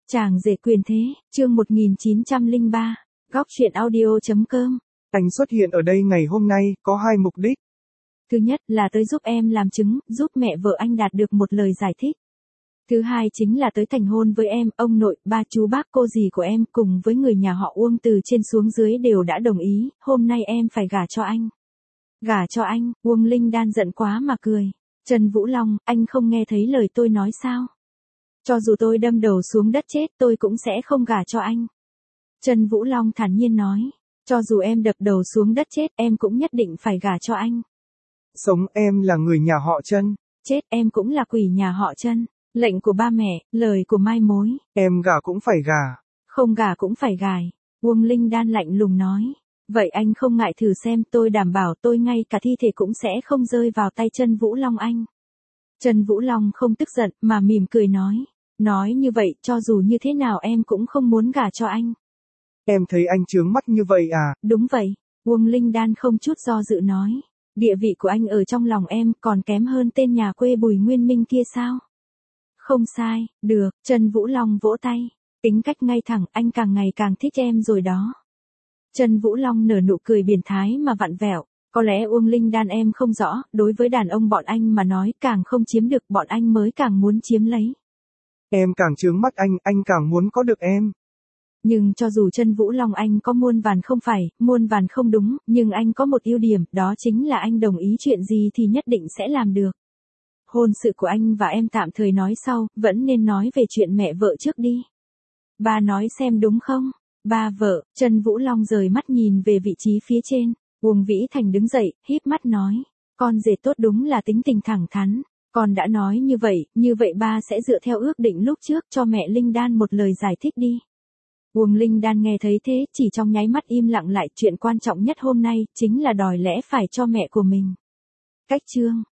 Chàng rể quyền thế, chương 1903, góc truyện audio.com. Anh xuất hiện ở đây ngày hôm nay, có hai mục đích. Thứ nhất là tới giúp em làm chứng, giúp mẹ vợ anh đạt được một lời giải thích. Thứ hai chính là tới thành hôn với em, ông nội, ba chú bác cô dì của em cùng với người nhà họ Uông từ trên xuống dưới đều đã đồng ý, hôm nay em phải gả cho anh. Gả cho anh, Uông Linh Đan giận quá mà cười. Trần Vũ Long, anh không nghe thấy lời tôi nói sao? Cho dù tôi đâm đầu xuống đất chết tôi cũng sẽ không gả cho anh. Trần Vũ Long thản nhiên nói, cho dù em đập đầu xuống đất chết em cũng nhất định phải gả cho anh. Sống em là người nhà họ Trân. Chết em cũng là quỷ nhà họ Trân. Lệnh của ba mẹ, lời của mai mối. Em gả cũng phải gả. Không gả cũng phải gài. Uông Linh Đan lạnh lùng nói. Vậy anh không ngại thử xem, tôi đảm bảo tôi ngay cả thi thể cũng sẽ không rơi vào tay Trần Vũ Long anh. Trần Vũ Long không tức giận mà mỉm cười nói. Nói như vậy cho dù như thế nào em cũng không muốn gả cho anh. Em thấy anh chướng mắt như vậy à? Đúng vậy. Uông Linh Đan không chút do dự nói. Địa vị của anh ở trong lòng em còn kém hơn tên nhà quê Bùi Nguyên Minh kia sao? Không sai, được, Trần Vũ Long vỗ tay. Tính cách ngay thẳng, anh càng ngày càng thích em rồi đó. Trần Vũ Long nở nụ cười biến thái mà vặn vẹo. Có lẽ Uông Linh Đan em không rõ, đối với đàn ông bọn anh mà nói càng không chiếm được bọn anh mới càng muốn chiếm lấy. Em càng chướng mắt anh càng muốn có được em. Nhưng cho dù Trần Vũ Long anh có muôn vàn không phải, muôn vàn không đúng, nhưng anh có một ưu điểm, đó chính là anh đồng ý chuyện gì thì nhất định sẽ làm được. Hôn sự của anh và em tạm thời nói sau, vẫn nên nói về chuyện mẹ vợ trước đi. Ba nói xem đúng không? Ba vợ, Trần Vũ Long rời mắt nhìn về vị trí phía trên. Uông Vĩ Thành đứng dậy, híp mắt nói. Con rể tốt đúng là tính tình thẳng thắn. Con đã nói như vậy ba sẽ dựa theo ước định lúc trước cho mẹ Linh Đan một lời giải thích đi. Uông Linh Đan nghe thấy thế chỉ trong nháy mắt im lặng lại, chuyện quan trọng nhất hôm nay chính là đòi lẽ phải cho mẹ của mình. Cách chương